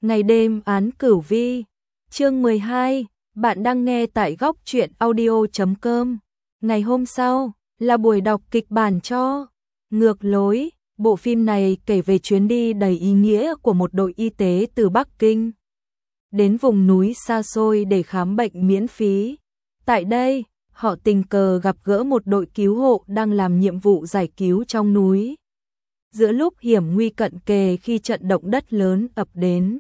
Ngày đêm án cửu vi. Chương 12, bạn đang nghe tại góc truyện audio.com. Ngày hôm sau là buổi đọc kịch bản cho Ngược Lối. Bộ phim này kể về chuyến đi đầy ý nghĩa của một đội y tế từ Bắc Kinh đến vùng núi xa xôi để khám bệnh miễn phí. Tại đây, họ tình cờ gặp gỡ một đội cứu hộ đang làm nhiệm vụ giải cứu trong núi. Giữa lúc hiểm nguy cận kề khi trận động đất lớn ập đến,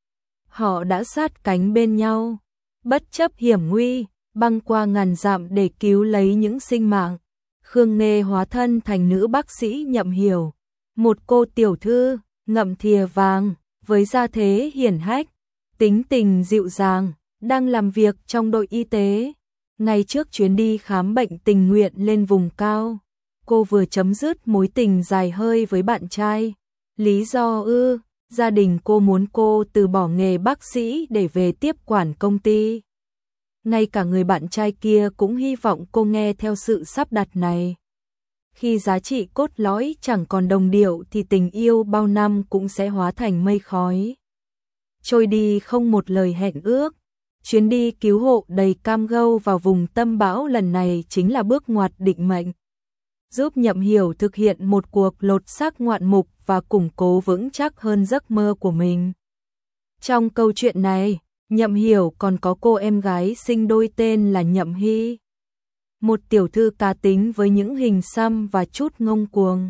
họ đã sát cánh bên nhau, bất chấp hiểm nguy, băng qua ngàn dặm để cứu lấy những sinh mạng. Khương Nghê hóa thân thành nữ bác sĩ Nhậm Hiểu, một cô tiểu thư, ngậm thìa vàng, với gia thế hiển hách, tính tình dịu dàng, đang làm việc trong đội y tế. Ngay trước chuyến đi khám bệnh tình nguyện lên vùng cao, cô vừa chấm dứt mối tình dài hơi với bạn trai. Lý do gia đình cô muốn cô từ bỏ nghề bác sĩ để về tiếp quản công ty. Ngay cả người bạn trai kia cũng hy vọng cô nghe theo sự sắp đặt này. Khi giá trị cốt lõi chẳng còn đồng điệu thì tình yêu bao năm cũng sẽ hóa thành mây khói, trôi đi không một lời hẹn ước. Chuyến đi cứu hộ đầy cam go vào vùng tâm bão lần này chính là bước ngoặt định mệnh, giúp Nhậm Hiểu thực hiện một cuộc lột xác ngoạn mục và củng cố vững chắc hơn giấc mơ của mình. Trong câu chuyện này, Nhậm Hiểu còn có cô em gái sinh đôi tên là Nhậm Hy, một tiểu thư cá tính với những hình xăm và chút ngông cuồng.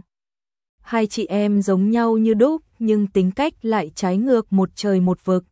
Hai chị em giống nhau như đúc nhưng tính cách lại trái ngược một trời một vực.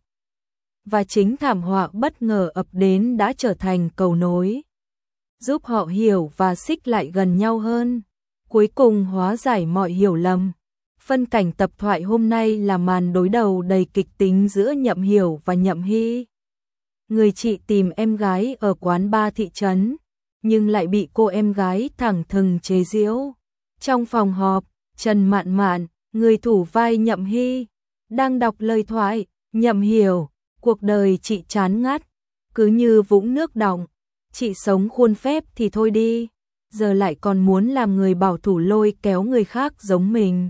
Và chính thảm họa bất ngờ ập đến đã trở thành cầu nối, giúp họ hiểu và xích lại gần nhau hơn, cuối cùng hóa giải mọi hiểu lầm. Phân cảnh tập thoại hôm nay là màn đối đầu đầy kịch tính giữa Nhậm Hiểu và Nhậm Hy. Người chị tìm em gái ở quán bar thị trấn, nhưng lại bị cô em gái thẳng thừng chế giễu. Trong phòng họp, Trần Mạn Mạn, người thủ vai Nhậm Hy, đang đọc lời thoại. Nhậm Hiểu, cuộc đời chị chán ngắt, cứ như vũng nước đọng, chị sống khuôn phép thì thôi đi, giờ lại còn muốn làm người bảo thủ lôi kéo người khác giống mình.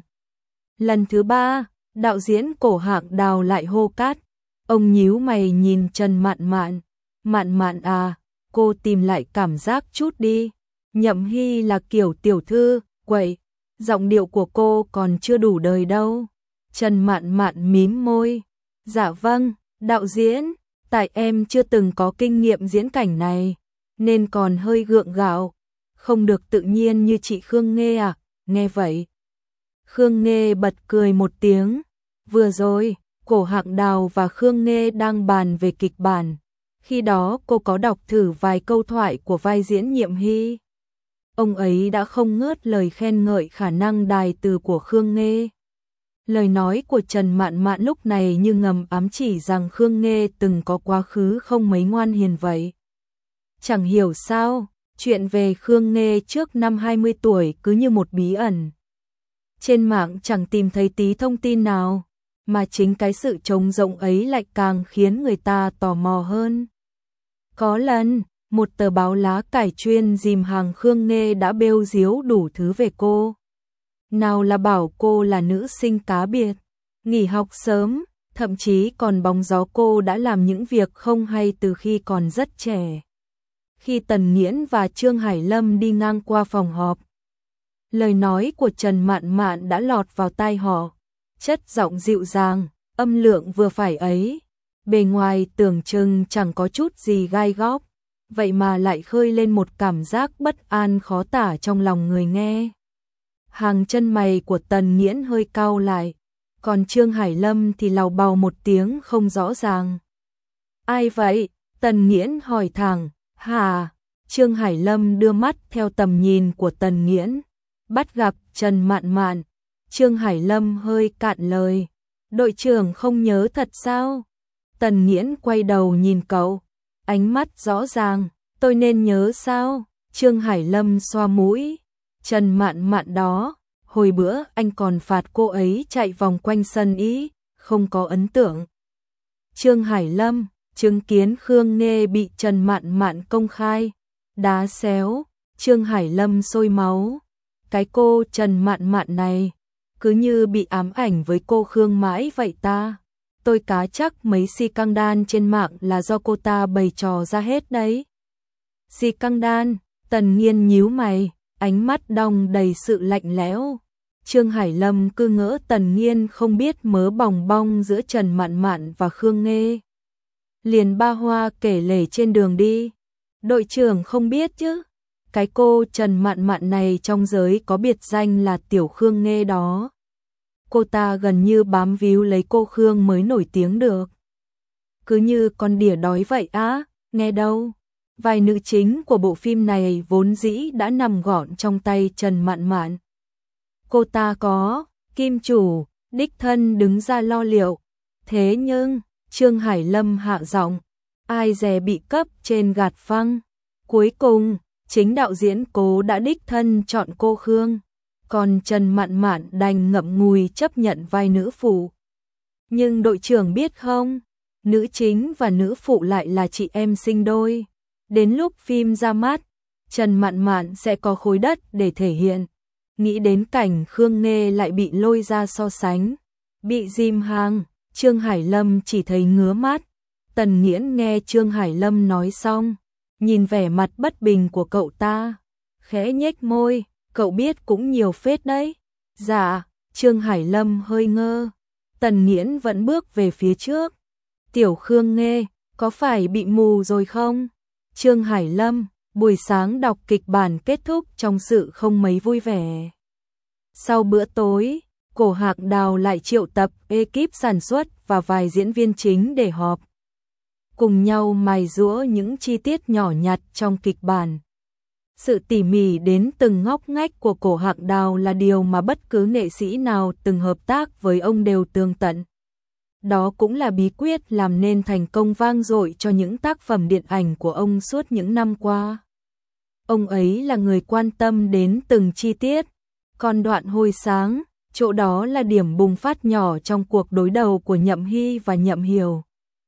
Lần thứ ba, đạo diễn Cổ Hạng Đào lại hô cắt. Ông nhíu mày nhìn Trần Mạn Mạn. Mạn Mạn à, cô tìm lại cảm giác chút đi. Nhậm Hy là kiểu tiểu thư, quậy, giọng điệu của cô còn chưa đủ đời đâu. Trần Mạn Mạn mím môi. Dạ vâng, đạo diễn, tại em chưa từng có kinh nghiệm diễn cảnh này, nên còn hơi gượng gạo, không được tự nhiên như chị Khương Nghê à. Nghe vậy, Khương Nghê bật cười một tiếng. Vừa rồi, Cổ Hạng Đào và Khương Nghê đang bàn về kịch bản. Khi đó cô có đọc thử vài câu thoại của vai diễn Nhậm Hy. Ông ấy đã không ngớt lời khen ngợi khả năng đài từ của Khương Nghê. Lời nói của Trần Mạn Mạn lúc này như ngầm ám chỉ rằng Khương Nghê từng có quá khứ không mấy ngoan hiền vậy. Chẳng hiểu sao, chuyện về Khương Nghê trước năm 20 tuổi cứ như một bí ẩn. Trên mạng chẳng tìm thấy tí thông tin nào, mà chính cái sự trống rỗng ấy lại càng khiến người ta tò mò hơn. Có lần, một tờ báo lá cải chuyên dìm hàng Khương Nghê đã bêu diếu đủ thứ về cô. Nào là bảo cô là nữ sinh cá biệt, nghỉ học sớm, thậm chí còn bóng gió cô đã làm những việc không hay từ khi còn rất trẻ. Khi Tần Nghiễn và Trương Hải Lâm đi ngang qua phòng họp, lời nói của Trần Mạn Mạn đã lọt vào tai họ, chất giọng dịu dàng, âm lượng vừa phải ấy. Bề ngoài tưởng chừng chẳng có chút gì gai góc, vậy mà lại khơi lên một cảm giác bất an khó tả trong lòng người nghe. Hàng chân mày của Tần Nghiễn hơi cau lại, còn Trương Hải Lâm thì lào bào một tiếng không rõ ràng. Ai vậy? Tần Nghiễn hỏi thẳng. Hả? Trương Hải Lâm đưa mắt theo tầm nhìn của Tần Nghiễn, bắt gặp Trần Mạn Mạn. Trương Hải Lâm hơi cạn lời. Đội trưởng không nhớ thật sao? Tần Nghiễn quay đầu nhìn cậu, ánh mắt rõ ràng. Tôi nên nhớ sao? Trương Hải Lâm xoa mũi. Trần Mạn Mạn đó, hồi bữa anh còn phạt cô ấy chạy vòng quanh sân ý, không có ấn tượng. Trương Hải Lâm chứng kiến Khương Nghê bị Trần Mạn Mạn công khai đá xéo, Trương Hải Lâm sôi máu. Cái cô Trần Mạn Mạn này cứ như bị ám ảnh với cô Khương mãi vậy ta. tôi cá chắc mấy si căng đan trên mạng là do cô ta bày trò ra hết đấy. Si căng đan, Tần Nghiên nhíu mày, ánh mắt đong đầy sự lạnh lẽo. Trương Hải Lâm cứ ngỡ Tần Nghiên không biết mớ bòng bong giữa Trần Mạn Mạn và Khương Nghê. Liền ba hoa kể lể trên đường đi. Đội trưởng không biết chứ, cái cô Trần Mạn Mạn này trong giới có biệt danh là Tiểu Khương Nghê đó. Cô ta gần như bám víu lấy cô Khương mới nổi tiếng được. Cứ như con đỉa đói vậy á, nghe đâu. Vai nữ chính của bộ phim này vốn dĩ đã nằm gọn trong tay Trần Mạn Mạn. Cô ta có kim chủ, đích thân đứng ra lo liệu. Thế nhưng, Trương Hải Lâm hạ giọng, ai dè bị cấp trên gạt phăng. Cuối cùng, chính đạo diễn Cố đã đích thân chọn cô Khương. Còn Trần Mạn Mạn đành ngậm ngùi chấp nhận vai nữ phụ. Nhưng đội trưởng biết không, nữ chính và nữ phụ lại là chị em sinh đôi. Đến lúc phim ra mắt, Trần Mạn Mạn sẽ có khối đất để thể hiện. Nghĩ đến cảnh Khương Nghê lại bị lôi ra so sánh, bị dìm hàng, Trương Hải Lâm chỉ thấy ngứa mắt. Tần Nghiễn nghe Trương Hải Lâm nói xong, nhìn vẻ mặt bất bình của cậu ta, khẽ nhếch môi, cậu biết cũng nhiều phết đấy. Dạ, Trương Hải Lâm hơi ngơ. Tần Nghiễn vẫn bước về phía trước. Tiểu Khương Nghê, có phải bị mù rồi không? Trương Hải Lâm, buổi sáng đọc kịch bản kết thúc trong sự không mấy vui vẻ. Sau bữa tối, Cổ Hạc Đào lại triệu tập ekip sản xuất và vài diễn viên chính để họp. Cùng nhau mài giũa những chi tiết nhỏ nhặt trong kịch bản. Sự tỉ mỉ đến từng ngóc ngách của Cổ Hạc Đào là điều mà bất cứ nghệ sĩ nào từng hợp tác với ông đều tường tận. Đó cũng là bí quyết làm nên thành công vang dội cho những tác phẩm điện ảnh của ông suốt những năm qua. Ông ấy là người quan tâm đến từng chi tiết. Còn đoạn hồi sáng, chỗ đó là điểm bùng phát nhỏ trong cuộc đối đầu của Nhậm Hy và Nhậm Hiểu.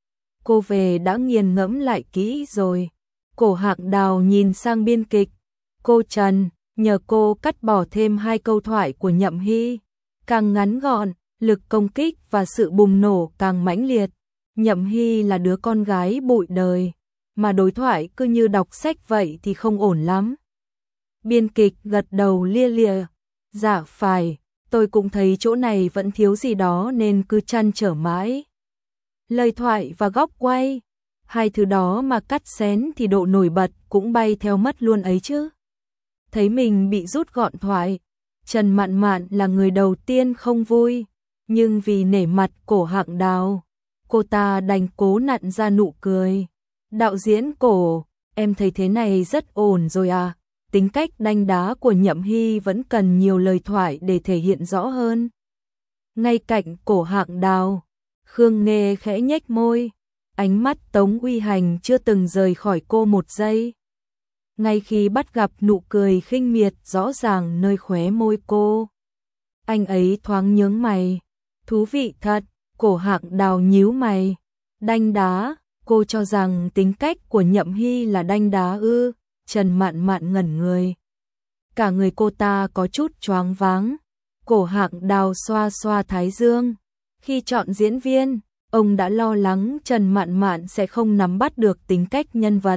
Cô về đã nghiền ngẫm lại kỹ rồi. Cổ Hạc Đào nhìn sang biên kịch. Cô Trần, nhờ cô cắt bỏ thêm 2 câu thoại của Nhậm Hy. Càng ngắn gọn, lực công kích và sự bùng nổ càng mãnh liệt. Nhậm Hy là đứa con gái bụi đời, mà đối thoại cứ như đọc sách vậy thì không ổn lắm. Biên kịch gật đầu lia lịa. Dạ phải, tôi cũng thấy chỗ này vẫn thiếu gì đó nên cứ trăn trở mãi. Lời thoại và góc quay, 2 thứ đó mà cắt xén thì độ nổi bật cũng bay theo mất luôn ấy chứ. Thấy mình bị rút gọn thoại, Trần Mạn Mạn là người đầu tiên không vui, nhưng vì nể mặt Cổ Hạc Đào, cô ta đành cố nặn ra nụ cười. Đạo diễn Cổ, em thấy thế này rất ổn rồi à, tính cách đanh đá của Nhậm Hy vẫn cần nhiều lời thoại để thể hiện rõ hơn. Ngay cạnh Cổ Hạc Đào, Khương Nghê khẽ nhếch môi, ánh mắt Tống Uy Hành chưa từng rời khỏi cô một giây. Ngay khi bắt gặp nụ cười khinh miệt rõ ràng nơi khóe môi cô, anh ấy thoáng nhướng mày. Thú vị thật. Cổ Hạc Đào nhíu mày. Đanh đá, cô cho rằng tính cách của Nhậm Hy là đanh đá ư? Trần Mạn Mạn ngẩn người. Cả người cô ta có chút choáng váng. Cổ Hạc Đào xoa xoa thái dương. Khi chọn diễn viên, ông đã lo lắng Trần Mạn Mạn sẽ không nắm bắt được tính cách nhân vật.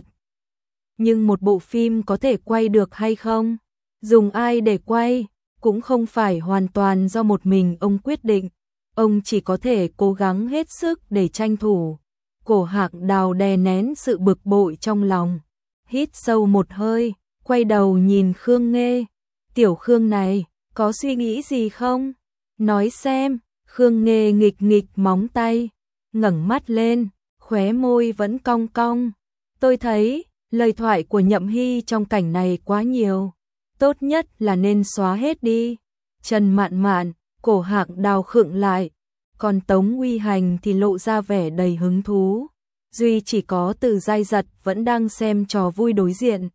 Nhưng một bộ phim có thể quay được hay không? Dùng ai để quay? Cũng không phải hoàn toàn do một mình ông quyết định. Ông chỉ có thể cố gắng hết sức để tranh thủ. Cổ Hạc Đào đè nén sự bực bội trong lòng. Hít sâu một hơi, quay đầu nhìn Khương Nghê. Tiểu Khương này, có suy nghĩ gì không? Nói xem. Khương Nghê nghịch nghịch móng tay, ngẩng mắt lên, khóe môi vẫn cong cong. Tôi thấy, lời thoại của Nhậm Hy trong cảnh này quá nhiều. Tốt nhất là nên xóa hết đi. Trần Mạn Mạn, Cổ Hạc Đào khựng lại. Còn Tống Uy Hành thì lộ ra vẻ đầy hứng thú. Duy chỉ có Từ Giai Giật vẫn đang xem trò vui đối diện.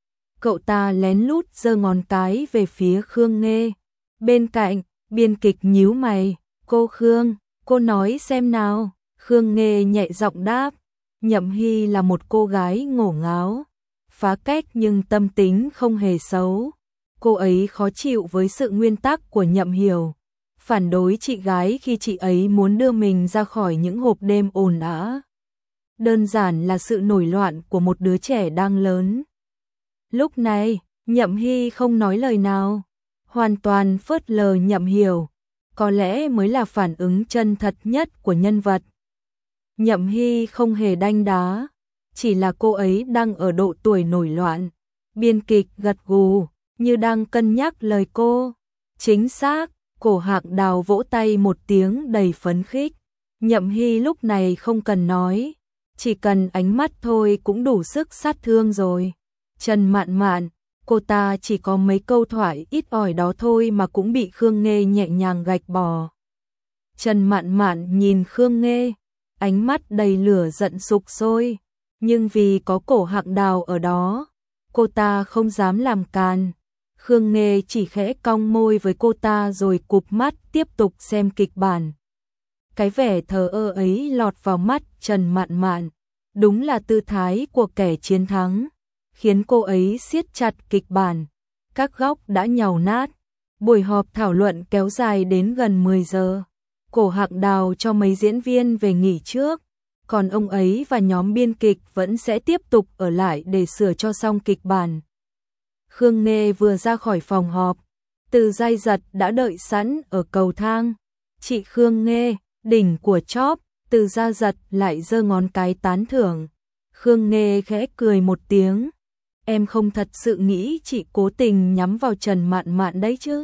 Cậu ta lén lút giơ ngón cái về phía Khương Nghê. Bên cạnh, biên kịch nhíu mày. Cô Khương, cô nói xem nào. Khương Nghê nhẹ giọng đáp. Nhậm Hy là một cô gái ngổ ngáo, phá cách nhưng tâm tính không hề xấu. Cô ấy khó chịu với sự nguyên tắc của Nhậm Hiểu. phản đối chị gái khi chị ấy muốn đưa mình ra khỏi những hộp đêm ồn ào. Đơn giản là sự nổi loạn của một đứa trẻ đang lớn. Lúc này, Nhậm Hy không nói lời nào, hoàn toàn phớt lờ Nhậm Hiểu, có lẽ mới là phản ứng chân thật nhất của nhân vật. Nhậm Hy không hề đanh đá, chỉ là cô ấy đang ở độ tuổi nổi loạn. Biên kịch gật gù, như đang cân nhắc lời cô. Chính xác, Cổ Hạc Đào vỗ tay một tiếng đầy phấn khích. Nhậm Hy lúc này không cần nói, chỉ cần ánh mắt thôi cũng đủ sức sát thương rồi. Trần Mạn Mạn, cô ta chỉ có mấy câu thoại ít ỏi đó thôi mà cũng bị Khương Nghê nhẹ nhàng gạch bỏ. Trần Mạn Mạn nhìn Khương Nghê, ánh mắt đầy lửa giận sục sôi, nhưng vì có Cổ Hạc Đào ở đó, cô ta không dám làm càn. Khương Nghê chỉ khẽ cong môi với cô ta rồi cụp mắt tiếp tục xem kịch bản. Cái vẻ thờ ơ ấy lọt vào mắt Trần Mạn Mạn, đúng là tư thái của kẻ chiến thắng, khiến cô ấy siết chặt kịch bản. Các góc đã nhàu nát, buổi họp thảo luận kéo dài đến gần 10 giờ. Cổ Hạc Đào cho mấy diễn viên về nghỉ trước, còn ông ấy và nhóm biên kịch vẫn sẽ tiếp tục ở lại để sửa cho xong kịch bản. Khương Nghê vừa ra khỏi phòng họp, Từ Giai Giật đã đợi sẵn ở cầu thang. Chị Khương Nghê, đỉnh của chóp, Từ Giai Giật lại giơ ngón cái tán thưởng. Khương Nghê khẽ cười một tiếng. Em không thật sự nghĩ chị cố tình nhắm vào Trần Mạn Mạn đấy chứ?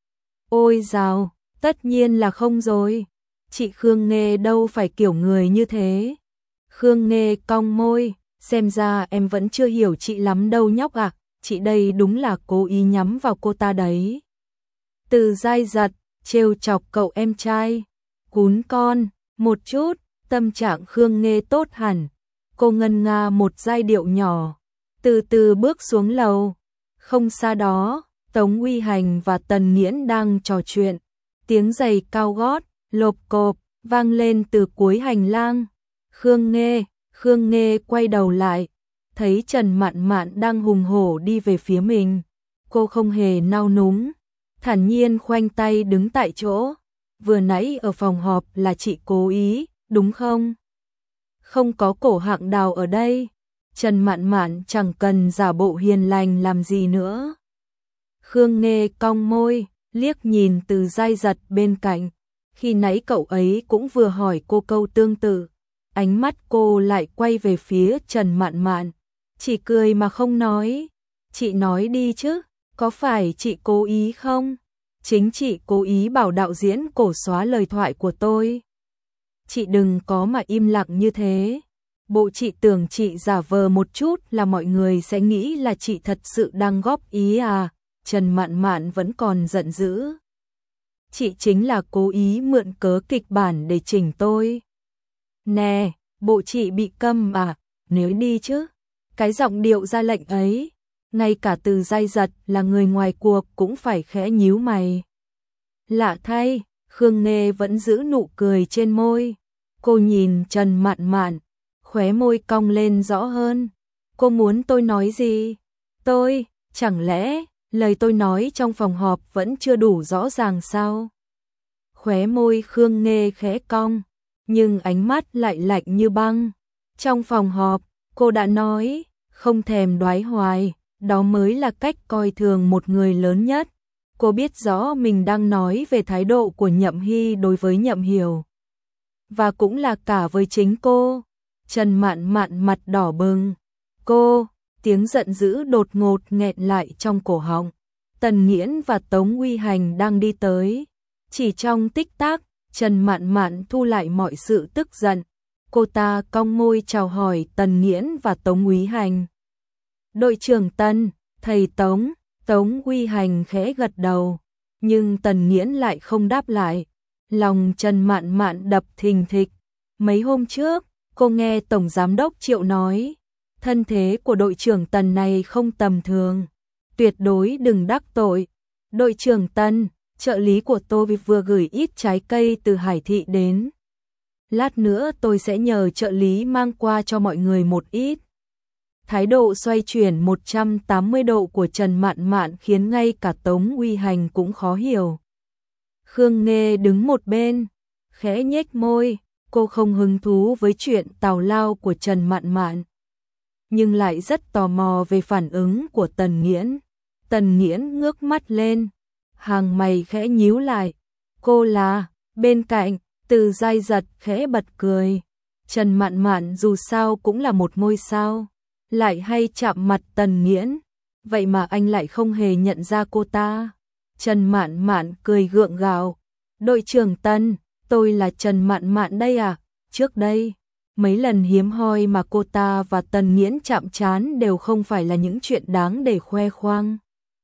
Ôi dào, tất nhiên là không rồi. Chị Khương Nghê đâu phải kiểu người như thế. Khương Nghê cong môi, xem ra em vẫn chưa hiểu chị lắm đâu nhóc ạ. Chị đây đúng là cố ý nhắm vào cô ta đấy. Từ Giai Giật, trêu chọc cậu em trai. Cún con, một chút, tâm trạng Khương Nghê tốt hẳn. Cô ngân nga một giai điệu nhỏ, từ từ bước xuống lầu. Không xa đó, Tống Uy Hành và Tần Nghiễn đang trò chuyện. Tiếng giày cao gót, lộp cộp, vang lên từ cuối hành lang. Khương Nghê quay đầu lại, thấy Trần Mạn Mạn đang hùng hổ đi về phía mình. Cô không hề nao núng, thản nhiên khoanh tay đứng tại chỗ. Vừa nãy ở phòng họp là chị cố ý, đúng không? Không có Cổ Hạc Đào ở đây, Trần Mạn Mạn chẳng cần giả bộ hiền lành làm gì nữa. Khương Nghê cong môi, liếc nhìn Từ Giai Giật bên cạnh. Khi nãy cậu ấy cũng vừa hỏi cô câu tương tự. Ánh mắt cô lại quay về phía Trần Mạn Mạn. Chỉ cười mà không nói. Chị nói đi chứ, có phải chị cố ý không? Chính chị cố ý bảo đạo diễn Cổ xóa lời thoại của tôi. Chị đừng có mà im lặng như thế. Bộ chị tưởng chị giả vờ một chút là mọi người sẽ nghĩ là chị thật sự đang góp ý à? Trần Mạn Mạn vẫn còn giận dữ. Chị chính là cố ý mượn cớ kịch bản để chỉnh tôi. Nè, bộ chị bị câm à? Nếu đi chứ. Cái giọng điệu ra lệnh ấy, ngay cả Từ Giai Giật là người ngoài cuộc cũng phải khẽ nhíu mày. Lạ thay, Khương Nghê vẫn giữ nụ cười trên môi. Cô nhìn Trần Mạn Mạn, khóe môi cong lên rõ hơn. Cô muốn tôi nói gì? Chẳng lẽ lời tôi nói trong phòng họp vẫn chưa đủ rõ ràng sao? Khóe môi Khương Nghê khẽ cong, nhưng ánh mắt lại lạnh như băng. Trong phòng họp, cô đã nói, không thèm đoái hoài, đó mới là cách coi thường một người lớn nhất. Cô biết rõ mình đang nói về thái độ của Nhậm Hy đối với Nhậm Hiểu. Và cũng là cả với chính cô. Trần Mạn Mạn mặt đỏ bừng. Tiếng giận dữ đột ngột nghẹn lại trong cổ họng. Tần Nghiễn và Tống Uy Hành đang đi tới. Chỉ trong tích tắc, Trần Mạn Mạn thu lại mọi sự tức giận. Cô ta cong môi chào hỏi Tần Nghiễn và Tống Uy Hành. Đội trưởng Tần, thầy Tống. Tống Uy Hành khẽ gật đầu, nhưng Tần Nghiễn lại không đáp lại. Lòng Trần Mạn Mạn đập thình thịch. Mấy hôm trước, cô nghe Tổng Giám đốc Triệu nói, thân thế của đội trưởng Tần này không tầm thường. Tuyệt đối đừng đắc tội. Đội trưởng Tần, trợ lý của tôi vừa gửi ít trái cây từ Hải Thị đến. Lát nữa tôi sẽ nhờ trợ lý mang qua cho mọi người một ít. Thái độ xoay chuyển 180 độ của Trần Mạn Mạn khiến ngay cả Tống Uy Hành cũng khó hiểu. Khương Nghê đứng một bên, khẽ nhếch môi, cô không hứng thú với chuyện tào lao của Trần Mạn Mạn, nhưng lại rất tò mò về phản ứng của Tần Nghiễn. Tần Nghiễn ngước mắt lên, hàng mày khẽ nhíu lại. Cô là? Bên cạnh, Từ Giai Giật khẽ bật cười. Trần Mạn Mạn dù sao cũng là một ngôi sao, lại hay chạm mặt Tần Nghiễn, vậy mà anh lại không hề nhận ra cô ta. Trần Mạn Mạn cười gượng gạo. Đội trưởng Tần, tôi là Trần Mạn Mạn đây à? Trước đây, mấy lần hiếm hoi mà cô ta và Tần Nghiễn chạm trán đều không phải là những chuyện đáng để khoe khoang.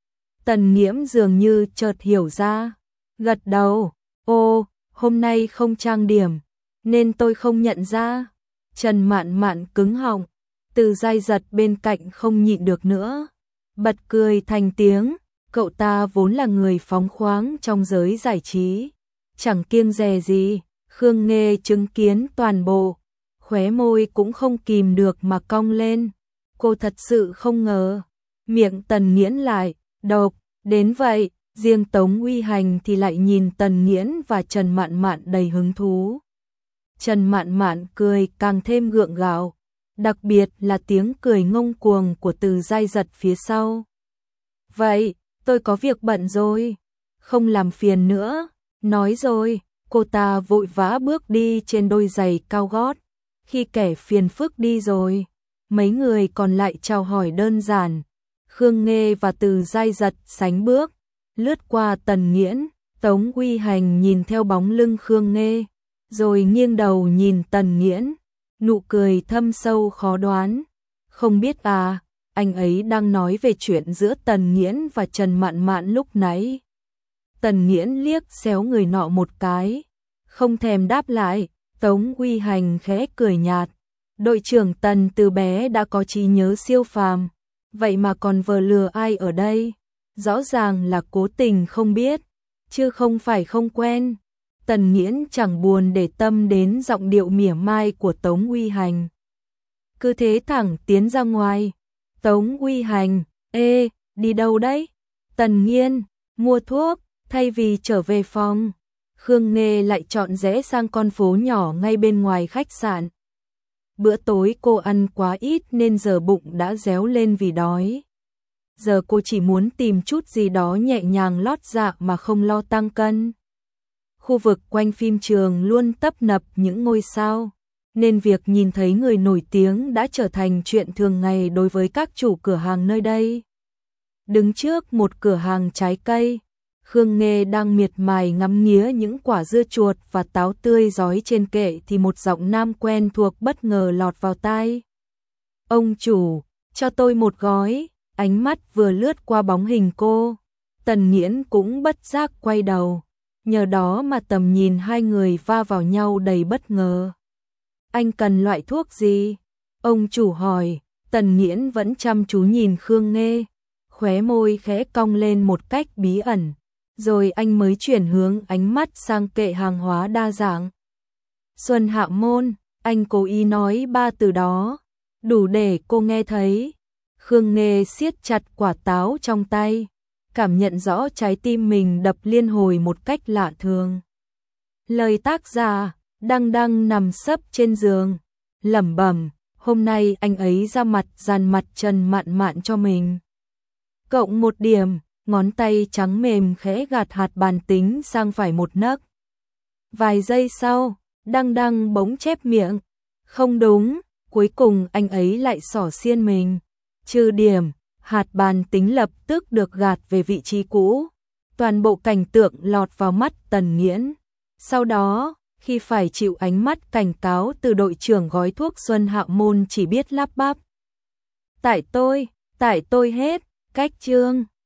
Tần Nghiễn dường như chợt hiểu ra, gật đầu. Ô, hôm nay không trang điểm, nên tôi không nhận ra. Trần Mạn Mạn cứng họng. Từ Giai Giật bên cạnh không nhịn được nữa, bật cười thành tiếng. Cậu ta vốn là người phóng khoáng trong giới giải trí, chẳng kiêng dè gì. Khương Nghê chứng kiến toàn bộ, khóe môi cũng không kìm được mà cong lên. Cô thật sự không ngờ. Miệng Tần Nghiễn lại độc đến vậy. Riêng Tống Uy Hành thì lại nhìn Tần Nghiễn và Trần Mạn Mạn đầy hứng thú. Trần Mạn Mạn cười càng thêm gượng gạo, đặc biệt là tiếng cười ngông cuồng của Từ Giai Giật phía sau. Vậy, tôi có việc bận rồi, không làm phiền nữa. Nói rồi, cô ta vội vã bước đi trên đôi giày cao gót. Khi kẻ phiền phức đi rồi, mấy người còn lại chào hỏi đơn giản. Khương Nghê và Từ Giai Giật sánh bước, lướt qua Tần Nghiễn. Tống Uy Hành nhìn theo bóng lưng Khương Nghê, rồi nghiêng đầu nhìn Tần Nghiễn, nụ cười thâm sâu khó đoán. Không biết à, anh ấy đang nói về chuyện giữa Tần Nghiễn và Trần Mạn Mạn lúc nãy. Tần Nghiễn liếc xéo người nọ một cái, không thèm đáp lại. Tống Uy Hành khẽ cười nhạt. Đội trưởng Tần từ bé đã có trí nhớ siêu phàm, vậy mà còn vờ lừa ai ở đây? Rõ ràng là cố tình không biết, chứ không phải không quen. Tần Nghiễn chẳng buồn để tâm đến giọng điệu mỉa mai của Tống Uy Hành, cứ thế thẳng tiến ra ngoài. Tống Uy Hành, ê, đi đâu đấy? Tần Nghiễn, mua thuốc, thay vì trở về phòng. Khương Nghê lại chọn rẽ sang con phố nhỏ ngay bên ngoài khách sạn. Bữa tối cô ăn quá ít nên giờ bụng đã réo lên vì đói. Giờ cô chỉ muốn tìm chút gì đó nhẹ nhàng lót dạ mà không lo tăng cân. Khu vực quanh phim trường luôn tấp nập những ngôi sao, nên việc nhìn thấy người nổi tiếng đã trở thành chuyện thường ngày đối với các chủ cửa hàng nơi đây. Đứng trước một cửa hàng trái cây, Khương Nghê đang miệt mài ngắm nghía những quả dưa chuột và táo tươi rói trên kệ thì một giọng nam quen thuộc bất ngờ lọt vào tai. Ông chủ, cho tôi một gói. Ánh mắt vừa lướt qua bóng hình cô, Tần Nghiễn cũng bất giác quay đầu. Nhờ đó mà tầm nhìn hai người va vào nhau đầy bất ngờ. Anh cần loại thuốc gì? Ông chủ hỏi. Tần Nghiễn vẫn chăm chú nhìn Khương Nghê, khóe môi khẽ cong lên một cách bí ẩn. Rồi anh mới chuyển hướng ánh mắt sang kệ hàng hóa đa dạng. Xuân Hạ Môn, anh cố ý nói ba từ đó, đủ để cô nghe thấy. Khương Nghê siết chặt quả táo trong tay, cảm nhận rõ trái tim mình đập liên hồi một cách lạ thường. Lời tác giả, Đăng Đăng nằm sấp trên giường, lẩm bẩm, hôm nay anh ấy ra mặt dàn mặt Trần Mạn Mạn cho mình. Cộng một điểm, ngón tay trắng mềm khẽ gạt hạt bàn tính sang phải một nấc. Vài giây sau, Đăng Đăng bỗng chép miệng. Không đúng, cuối cùng anh ấy lại xỏ xiên mình. Trừ điểm, hạt bàn tính lập tức được gạt về vị trí cũ. Toàn bộ cảnh tượng lọt vào mắt Tần Nghiễn. Sau đó, khi phải chịu ánh mắt cảnh cáo từ đội trưởng gói thuốc Xuân Hạ Môn chỉ biết lắp bắp. Tại tôi hết, cách chương.